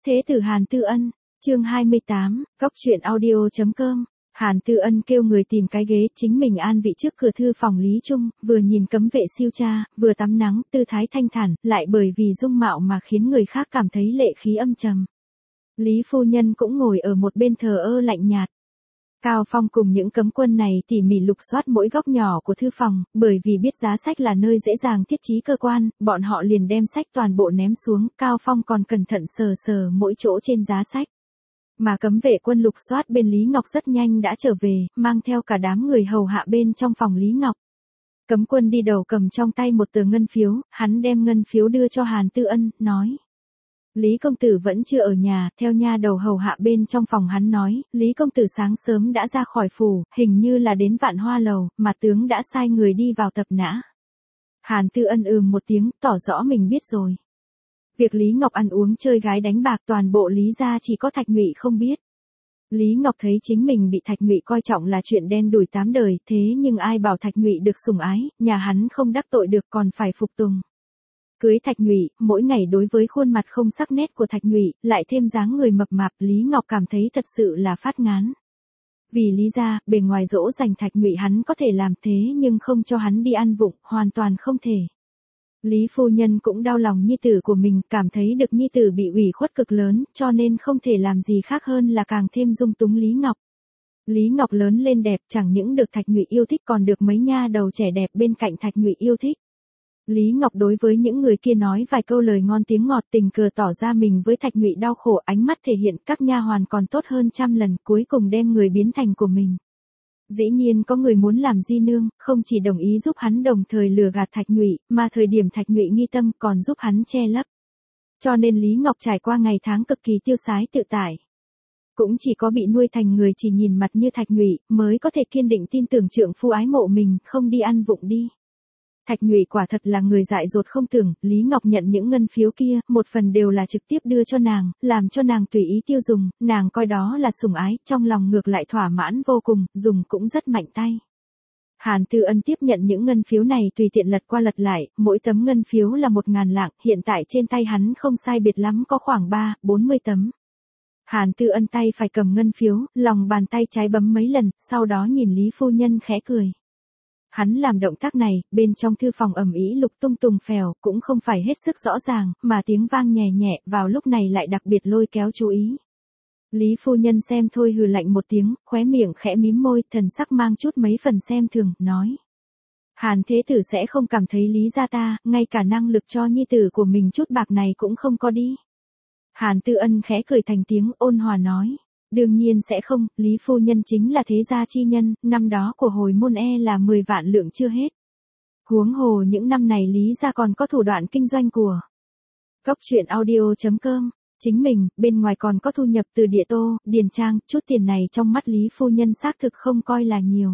Thế tử Hàn Tư Ân, chương 28, góc truyện audio.com. Hàn Tư Ân kêu người tìm cái ghế chính mình an vị trước cửa thư phòng Lý Trung, vừa nhìn cấm vệ siêu tra, vừa tắm nắng, tư thái thanh thản, lại bởi vì dung mạo mà khiến người khác cảm thấy lệ khí âm trầm. Lý phu nhân cũng ngồi ở một bên thờ ơ lạnh nhạt. Cao Phong cùng những cấm quân này tỉ mỉ lục soát mỗi góc nhỏ của thư phòng, bởi vì biết giá sách là nơi dễ dàng thiết trí cơ quan, bọn họ liền đem sách toàn bộ ném xuống, Cao Phong còn cẩn thận sờ sờ mỗi chỗ trên giá sách. Mà cấm vệ quân lục soát bên Lý Ngọc rất nhanh đã trở về, mang theo cả đám người hầu hạ bên trong phòng Lý Ngọc. Cấm quân đi đầu cầm trong tay một tờ ngân phiếu, hắn đem ngân phiếu đưa cho Hàn Tư Ân, nói. Lý công tử vẫn chưa ở nhà, theo nha đầu hầu hạ bên trong phòng hắn nói, Lý công tử sáng sớm đã ra khỏi phủ, hình như là đến Vạn Hoa lầu, mà tướng đã sai người đi vào tập nã. Hàn Tư Ân một tiếng, tỏ rõ mình biết rồi. Việc Lý Ngọc ăn uống chơi gái đánh bạc toàn bộ Lý gia chỉ có Thạch Nhụy không biết. Lý Ngọc thấy chính mình bị Thạch Nhụy coi trọng là chuyện đen đủi tám đời, thế nhưng ai bảo Thạch Nhụy được sủng ái, nhà hắn không đắc tội được còn phải phục tùng. Cưới Thạch Nhụy, mỗi ngày đối với khuôn mặt không sắc nét của Thạch Nhụy, lại thêm dáng người mập mạp, Lý Ngọc cảm thấy thật sự là phát ngán. Vì Lý gia, bề ngoài dỗ dành Thạch Nhụy hắn có thể làm thế nhưng không cho hắn đi ăn vụng, hoàn toàn không thể. Lý phu nhân cũng đau lòng nhi tử của mình, cảm thấy được nhi tử bị ủy khuất cực lớn, cho nên không thể làm gì khác hơn là càng thêm dung túng Lý Ngọc. Lý Ngọc lớn lên đẹp, chẳng những được Thạch Nhụy yêu thích còn được mấy nha đầu trẻ đẹp bên cạnh Thạch Nhụy yêu thích. Lý Ngọc đối với những người kia nói vài câu lời ngon tiếng ngọt, tình cờ tỏ ra mình với Thạch Nhụy đau khổ, ánh mắt thể hiện các nha hoàn còn tốt hơn trăm lần, cuối cùng đem người biến thành của mình. Dĩ nhiên có người muốn làm di nương, không chỉ đồng ý giúp hắn đồng thời lừa gạt Thạch Nhụy, mà thời điểm Thạch Nhụy nghi tâm còn giúp hắn che lấp. Cho nên Lý Ngọc trải qua ngày tháng cực kỳ tiêu sái tự tại. Cũng chỉ có bị nuôi thành người chỉ nhìn mặt như Thạch Nhụy, mới có thể kiên định tin tưởng trượng phu ái mộ mình, không đi ăn vụng đi. Thạch Nhụy quả thật là người dại dột không tưởng, Lý Ngọc nhận những ngân phiếu kia, một phần đều là trực tiếp đưa cho nàng, làm cho nàng tùy ý tiêu dùng, nàng coi đó là sủng ái, trong lòng ngược lại thỏa mãn vô cùng, dùng cũng rất mạnh tay. Hàn Tư Ân tiếp nhận những ngân phiếu này tùy tiện lật qua lật lại, mỗi tấm ngân phiếu là 1.000 lạng, hiện tại trên tay hắn không sai biệt lắm có khoảng 40 tấm. Hàn Tư Ân tay phải cầm ngân phiếu, lòng bàn tay trái bấm mấy lần, sau đó nhìn Lý phu nhân khẽ cười. Hắn làm động tác này, bên trong thư phòng ầm ĩ lục tung tùng phèo, cũng không phải hết sức rõ ràng, mà tiếng vang nhẹ nhẹ, vào lúc này lại đặc biệt lôi kéo chú ý. Lý phu nhân xem thôi hừ lạnh một tiếng, khóe miệng khẽ mím môi, thần sắc mang chút mấy phần xem thường, nói. Hàn thế tử sẽ không cảm thấy Lý gia ta, ngay cả năng lực cho nhi tử của mình chút bạc này cũng không có đi. Hàn Tư Ân khẽ cười thành tiếng, ôn hòa nói. Đương nhiên sẽ không, Lý phu nhân chính là thế gia chi nhân, năm đó của hồi môn là 10 vạn lượng chưa hết. Huống hồ những năm này Lý gia còn có thủ đoạn kinh doanh của. Góc truyện audio.com, chính mình, bên ngoài còn có thu nhập từ địa tô, điền trang, chút tiền này trong mắt Lý phu nhân xác thực không coi là nhiều.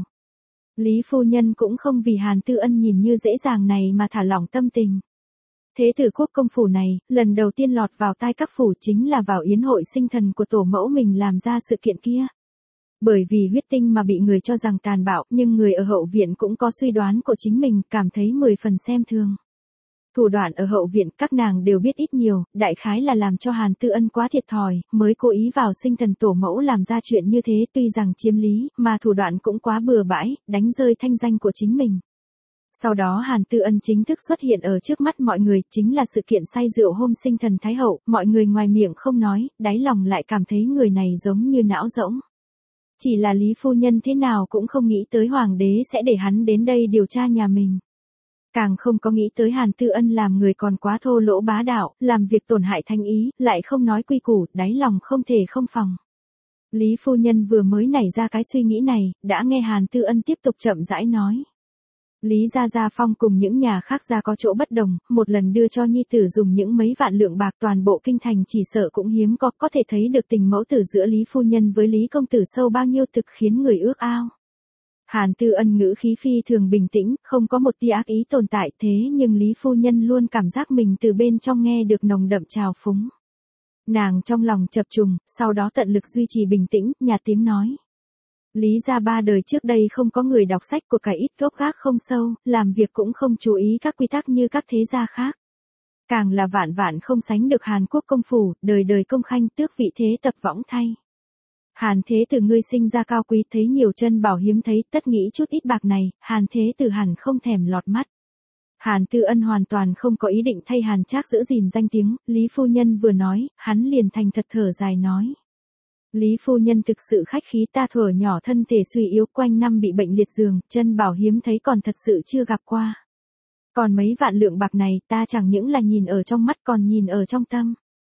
Lý phu nhân cũng không vì Hàn Tư Ân nhìn như dễ dàng này mà thả lỏng tâm tình. Thế tử quốc công phủ này, lần đầu tiên lọt vào tai các phủ chính là vào yến hội sinh thần của tổ mẫu mình làm ra sự kiện kia. Bởi vì huyết tinh mà bị người cho rằng tàn bạo, nhưng người ở hậu viện cũng có suy đoán của chính mình, cảm thấy 10 phần xem thường. Thủ đoạn ở hậu viện các nàng đều biết ít nhiều, đại khái là làm cho Hàn Tư Ân quá thiệt thòi, mới cố ý vào sinh thần tổ mẫu làm ra chuyện như thế, tuy rằng chiếm lý, mà thủ đoạn cũng quá bừa bãi, đánh rơi thanh danh của chính mình. Sau đó Hàn Tư Ân chính thức xuất hiện ở trước mắt mọi người, chính là sự kiện say rượu hôm sinh thần Thái Hậu, mọi người ngoài miệng không nói, đáy lòng lại cảm thấy người này giống như não rỗng. Chỉ là Lý phu nhân thế nào cũng không nghĩ tới hoàng đế sẽ để hắn đến đây điều tra nhà mình. Càng không có nghĩ tới Hàn Tư Ân làm người còn quá thô lỗ bá đạo, làm việc tổn hại thanh ý, lại không nói quy củ, đáy lòng không thể không phòng. Lý phu nhân vừa mới nảy ra cái suy nghĩ này, đã nghe Hàn Tư Ân tiếp tục chậm rãi nói. Lý Gia Phong cùng những nhà khác gia có chỗ bất đồng, một lần đưa cho nhi tử dùng những mấy vạn lượng bạc, toàn bộ kinh thành chỉ sợ cũng hiếm có thể thấy được tình mẫu tử giữa Lý phu nhân với Lý công tử sâu bao nhiêu, thực khiến người ước ao. Hàn Tư Ân ngữ khí phi thường bình tĩnh, không có một tia ác ý tồn tại, thế nhưng Lý phu nhân luôn cảm giác mình từ bên trong nghe được nồng đậm trào phúng. Nàng trong lòng chập trùng, sau đó tận lực duy trì bình tĩnh, nhạt tiếng nói. Lý gia 3 đời trước đây không có người đọc sách, của cải ít gốc gác không sâu, làm việc cũng không chú ý các quy tắc như các thế gia khác. Càng là vạn vạn không sánh được Hàn Quốc công phủ, đời đời công khanh tước vị thế tập võng thay. Hàn Thế Tử ngươi sinh ra cao quý, thấy nhiều chân bảo hiếm thấy, tất nghĩ chút ít bạc này, Hàn Thế Tử hẳn không thèm lọt mắt. Hàn Tư Ân hoàn toàn không có ý định thay Hàn Trác giữ gìn danh tiếng, Lý phu nhân vừa nói, hắn liền thành thật thở dài nói. Lý phu nhân thực sự khách khí, ta thuở nhỏ thân thể suy yếu, quanh năm bị bệnh liệt giường, chân bảo hiếm thấy còn thật sự chưa gặp qua. Còn mấy vạn lượng bạc này ta chẳng những là nhìn ở trong mắt còn nhìn ở trong tâm.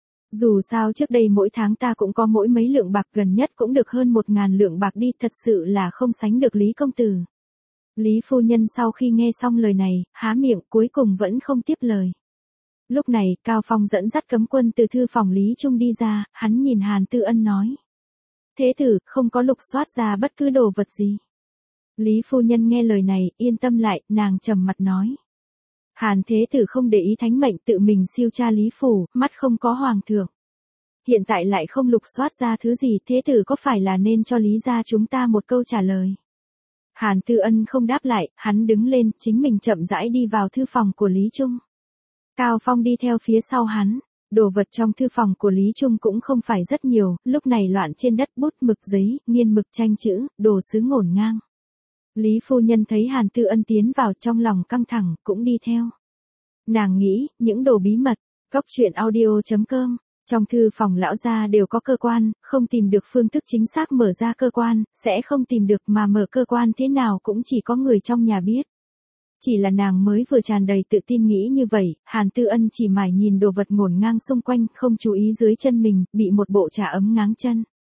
Dù sao trước đây mỗi tháng ta cũng có mỗi mấy lượng bạc, gần nhất cũng được hơn 1.000 lượng bạc đi, thật sự là không sánh được Lý công tử. Lý phu nhân sau khi nghe xong lời này, há miệng cuối cùng vẫn không tiếp lời. Lúc này, Cao Phong dẫn dắt cấm quân từ thư phòng Lý Trung đi ra, hắn nhìn Hàn Tư Ân nói. Thế tử, không có lục soát ra bất cứ đồ vật gì. Lý phu nhân nghe lời này, yên tâm lại, nàng trầm mặt nói. Hàn Thế Tử không để ý thánh mệnh, tự mình siêu tra Lý phủ, mắt không có hoàng thượng. Hiện tại lại không lục soát ra thứ gì, Thế Tử có phải là nên cho Lý gia chúng ta một câu trả lời. Hàn Tư Ân không đáp lại, hắn đứng lên, chính mình chậm rãi đi vào thư phòng của Lý Trung. Cao Phong đi theo phía sau hắn, đồ vật trong thư phòng của Lý Trung cũng không phải rất nhiều, lúc này loạn trên đất bút mực giấy, nghiên mực tranh chữ, đồ sứ ngổn ngang. Lý phu nhân thấy Hàn Tư Ân tiến vào trong lòng căng thẳng, cũng đi theo. Nàng nghĩ, những đồ bí mật, Cóc Truyện Audio.com, trong thư phòng lão gia đều có cơ quan, không tìm được phương thức chính xác mở ra cơ quan, sẽ không tìm được mà mở cơ quan thế nào cũng chỉ có người trong nhà biết. Chỉ là nàng mới vừa tràn đầy tự tin nghĩ như vậy, Hàn Tư Ân chỉ mải nhìn đồ vật ngổn ngang xung quanh, không chú ý dưới chân mình, bị một bộ trà ấm ngáng chân.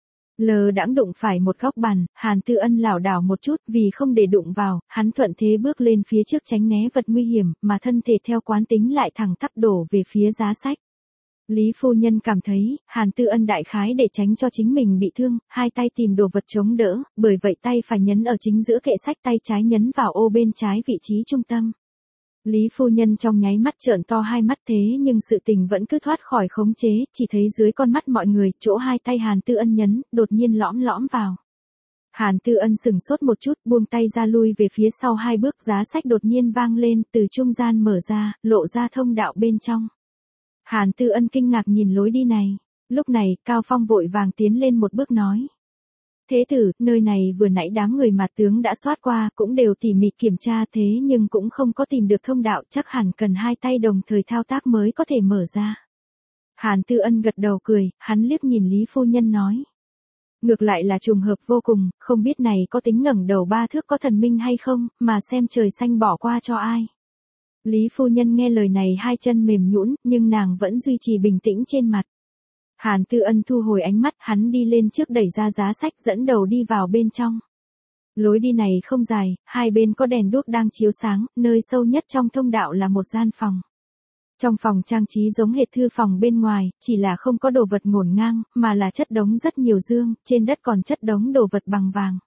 Lờ đãng đụng phải một góc bàn, Hàn Tư Ân lảo đảo một chút, vì không để đụng vào, hắn thuận thế bước lên phía trước tránh né vật nguy hiểm, mà thân thể theo quán tính lại thẳng tắp đổ về phía giá sách. Lý phu nhân cảm thấy, Hàn Tư Ân đại khái để tránh cho chính mình bị thương, hai tay tìm đồ vật chống đỡ, bởi vậy tay phải nhấn ở chính giữa kệ sách, tay trái nhấn vào ô bên trái vị trí trung tâm. Lý phu nhân trong nháy mắt trợn to hai mắt, thế nhưng sự tình vẫn cứ thoát khỏi khống chế, chỉ thấy dưới con mắt mọi người, chỗ hai tay Hàn Tư Ân nhấn, đột nhiên lõm lõm vào. Hàn Tư Ân sừng sốt một chút, buông tay ra lui về phía sau hai bước, giá sách đột nhiên vang lên, từ trung gian mở ra, lộ ra thông đạo bên trong. Hàn Tư Ân kinh ngạc nhìn lối đi này. Lúc này, Cao Phong vội vàng tiến lên một bước nói. Thế tử, nơi này vừa nãy đám người mà tướng đã soát qua, cũng đều tỉ mỉ kiểm tra, thế nhưng cũng không có tìm được thông đạo, chắc hẳn cần hai tay đồng thời thao tác mới có thể mở ra. Hàn Tư Ân gật đầu cười, hắn liếc nhìn Lý phu nhân nói. Ngược lại là trùng hợp vô cùng, không biết này có tính ngẩng đầu 3 thước có thần minh hay không, mà xem trời xanh bỏ qua cho ai. Lý phu nhân nghe lời này hai chân mềm nhũn, nhưng nàng vẫn duy trì bình tĩnh trên mặt. Hàn Tư Ân thu hồi ánh mắt, hắn đi lên trước đẩy ra giá sách, dẫn đầu đi vào bên trong. Lối đi này không dài, hai bên có đèn đuốc đang chiếu sáng, nơi sâu nhất trong thông đạo là một gian phòng. Trong phòng trang trí giống hệt thư phòng bên ngoài, chỉ là không có đồ vật ngổn ngang, mà là chất đống rất nhiều dương, trên đất còn chất đống đồ vật bằng vàng.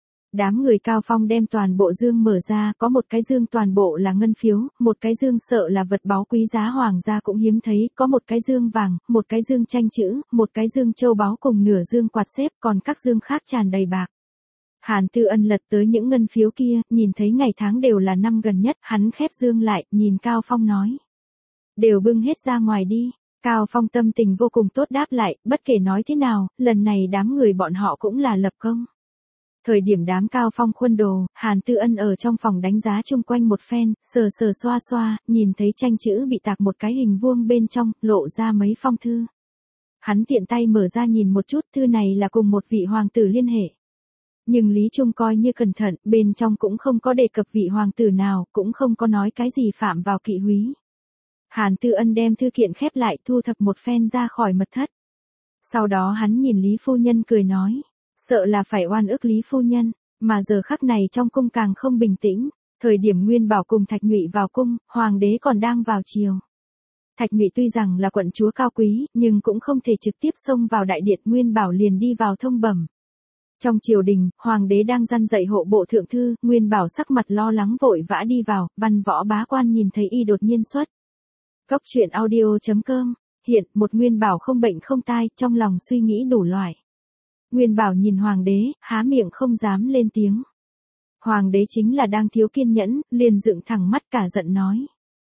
Đám người Cao Phong đem toàn bộ dương mở ra, có một cái dương toàn bộ là ngân phiếu, một cái dương sợ là vật báu quý giá hoàng gia cũng hiếm thấy, có một cái dương vàng, một cái dương tranh chữ, một cái dương châu báu cùng nửa dương quạt xếp, còn các dương khác tràn đầy bạc. Hàn Tư Ân lật tới những ngân phiếu kia, nhìn thấy ngày tháng đều là năm gần nhất, hắn khép dương lại, nhìn Cao Phong nói. Đều bưng hết ra ngoài đi. Cao Phong tâm tình vô cùng tốt đáp lại, bất kể nói thế nào, lần này đám người bọn họ cũng là lập công. Thời điểm đám Cao Phong khuân đồ, Hàn Tư Ân ở trong phòng đánh giá chung quanh một phen, sờ sờ xoa xoa, nhìn thấy tranh chữ bị tạc một cái hình vuông bên trong, lộ ra mấy phong thư. Hắn tiện tay mở ra nhìn một chút, thư này là cùng một vị hoàng tử liên hệ. Nhưng Lý Trung coi như cẩn thận, bên trong cũng không có đề cập vị hoàng tử nào, cũng không có nói cái gì phạm vào kỵ húy. Hàn Tư Ân đem thư kiện khép lại, thu thập một phen ra khỏi mật thất. Sau đó hắn nhìn Lý phu nhân cười nói. Sợ là phải oan ức Lý phu nhân, mà giờ khắc này trong cung càng không bình tĩnh, thời điểm Nguyên Bảo cùng Thạch Nhụy vào cung, hoàng đế còn đang vào triều. Thạch Nhụy tuy rằng là quận chúa cao quý, nhưng cũng không thể trực tiếp xông vào đại điện, Nguyên Bảo liền đi vào thông bẩm. Trong triều đình, hoàng đế đang răn dạy hộ bộ thượng thư, Nguyên Bảo sắc mặt lo lắng vội vã đi vào, văn võ bá quan nhìn thấy y đột nhiên xuất. Cóc Truyện Audio.com, hiện, một Nguyên Bảo không bệnh không tai, trong lòng suy nghĩ đủ loại. Nguyên Bảo nhìn hoàng đế, há miệng không dám lên tiếng. Hoàng đế chính là đang thiếu kiên nhẫn, liền dựng thẳng mắt cả giận nói.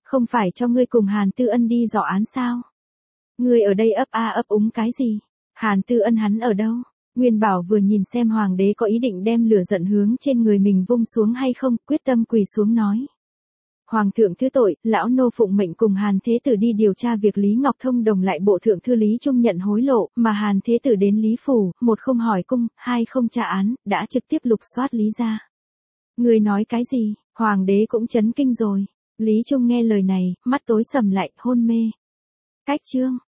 Không phải cho ngươi cùng Hàn Tư Ân đi dò án sao? Ngươi ở đây ấp a ấp úng cái gì? Hàn Tư Ân hắn ở đâu? Nguyên Bảo vừa nhìn xem hoàng đế có ý định đem lửa giận hướng trên người mình vung xuống hay không, quyết tâm quỳ xuống nói. Hoàng thượng thứ tội, lão nô phụng mệnh cùng Hàn Thế Tử đi điều tra việc Lý Ngọc Thông đồng lại bộ thượng thư Lý Trung nhận hối lộ, mà Hàn Thế Tử đến Lý Phủ, một không hỏi cung, hai không tra án, đã trực tiếp lục soát Lý gia. Người nói cái gì? Hoàng đế cũng chấn kinh rồi. Lý Trung nghe lời này, mắt tối sầm lại, hôn mê. Cách chương.